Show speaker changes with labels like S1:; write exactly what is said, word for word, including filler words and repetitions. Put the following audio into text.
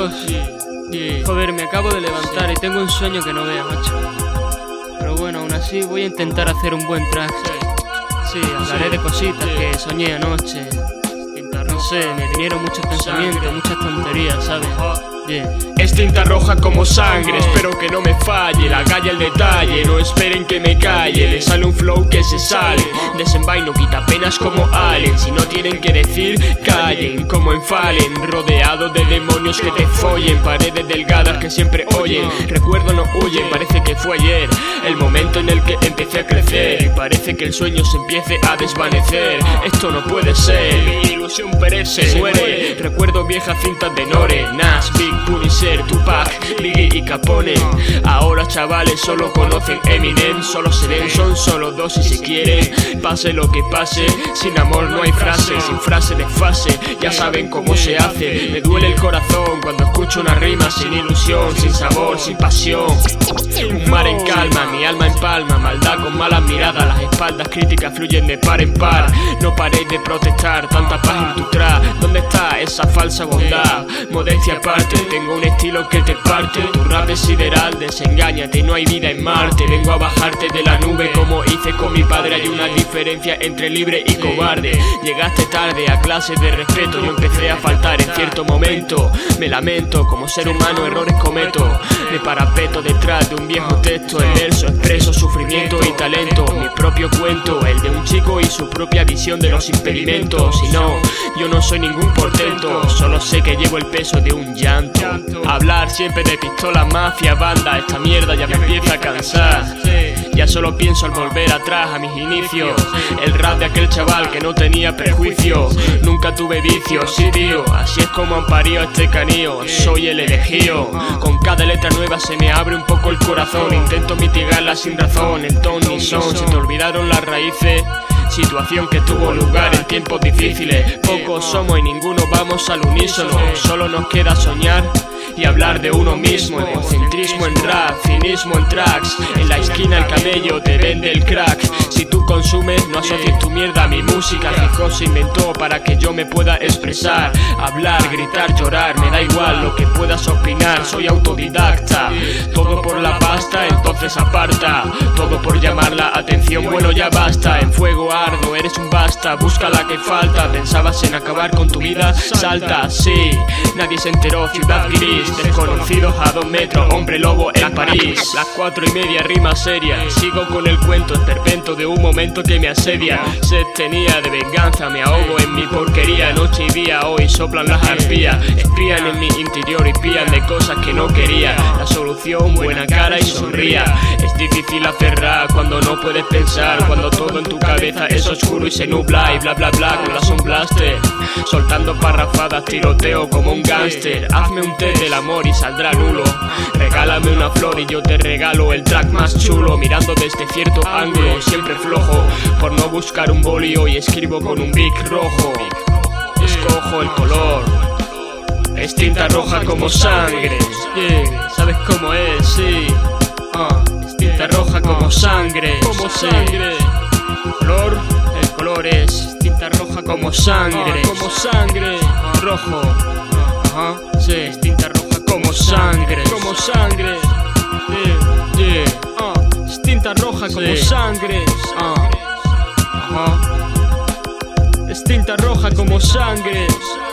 S1: Dios. Joder, me acabo de levantar y tengo un sueño que no vea, macho. Pero bueno, aún así voy a intentar hacer un buen track. Sí, hablaré de cositas que soñé anoche. No sé, me vinieron muchos pensamientos, muchas tonterías, ¿sabes? Yeah.
S2: Es tinta roja como sangre, espero que no me falle. La calle el detalle, no esperen que me calle. Le sale un flow que se sale, desenvaino, quita penas como Allen. Si no tienen que decir, callen, como en Fallen. Rodeado de demonios que te follen, paredes delgadas que siempre oyen. Recuerdo no huye, parece que fue ayer el momento en el que empecé a crecer. Y parece que el sueño se empiece a desvanecer. Esto no puede ser, mi ilusión perece, se muere. Recuerdo viejas cintas de Nore, Nas, Big Punisher, Tupac, Biggie y Capone. Ahora chavales solo conocen Eminem. Solo se ven, son solo dos y si quieren, pase lo que pase, sin amor no hay frase, sin frase de fase, ya saben cómo se hace. Me duele el corazón cuando escucho una rima sin ilusión, sin sabor, sin pasión. Un mar en calma, mi alma en palma, maldad con malas miradas, las espaldas críticas fluyen de par en par. No paréis de protestar, tanta paz en tu trap. ¿Dónde está esa falsa bondad? Modestia aparte, tengo un estilo que te parte. Tu rap es sideral, desengáñate, no hay vida en Marte. Vengo a bajarte de la nube como hice con mi padre. Hay una diferencia entre libre y cobarde. Llegaste tarde a clases de respeto, yo empecé a faltar en cierto momento. Me lamento, como ser humano errores cometo. Me parapeto detrás de un viejo texto, el verso expreso sufrimiento y talento. Mi propio cuento, el de un chico y su propia visión de los impedimentos. Y no, yo no soy ningún portento, solo sé que llevo el peso de un llanto. Hablar siempre de pistola, mafia, banda, esta mierda ya me empieza a cansar. Ya solo pienso al volver atrás a mis inicios. El rap de aquel chaval que no tenía prejuicios. Nunca tuve vicios, sí tío, así es como han parido este canío. Soy el elegido, con cada letra nueva se me abre un poco el corazón. Intento mitigarla sin razón, el ton ni son. Se te olvidaron las raíces, situación que tuvo lugar en tiempos difíciles. Pocos somos y ninguno vamos al unísono. Solo nos queda soñar y hablar de uno mismo. Egocentrismo en rap, cinismo en tracks. En la esquina el camello te vende el crack. Si tú consumes, no asocies tu mierda a mi música. Fijo se inventó para que yo me pueda expresar. Hablar, gritar, llorar, me da igual lo que puedas opinar. Soy autodidacta, todo por la pasta, entonces aparta. Todo por llamar la atención, bueno ya basta. En fuego ardo, eres un basta, busca la que falta. Pensabas en acabar con tu vida, salta, sí. Nadie se enteró, ciudad gris. Desconocidos a dos metros, hombre lobo en París. Las cuatro y media, rima seria. Sigo con el cuento, esperpento de un momento que me asedia. Sed tenía de venganza, me ahogo en mi porquería. Noche y día hoy soplan las arpías. Espían en mi interior y pían de cosas que no quería. La solución, buena cara y sonría. Es difícil hacer rap cuando no puedes pensar, cuando todo en tu cabeza es oscuro y se nubla. Y bla bla bla con las un blaster, soltando parrafadas, tiroteo como un gángster. Hazme un té del amor y saldrá nulo. Regálame una flor y yo te regalo el track más chulo. Mirando desde cierto ángulo, siempre flojo, por no buscar un bolio y escribo con un bic rojo. Escojo el color, es tinta roja como sangre. Yeah, ¿sabes cómo es? Sí. Uh, es tinta roja como sangre. Como sangre. Color, el color es tinta roja como sangre. Como sangre. Rojo. Ajá, sí, es tinta roja como sangre. Como sangre. Yeah, yeah. Uh, es tinta roja como sí. Sangre. Uh. Ajá. Es tinta roja como sangre.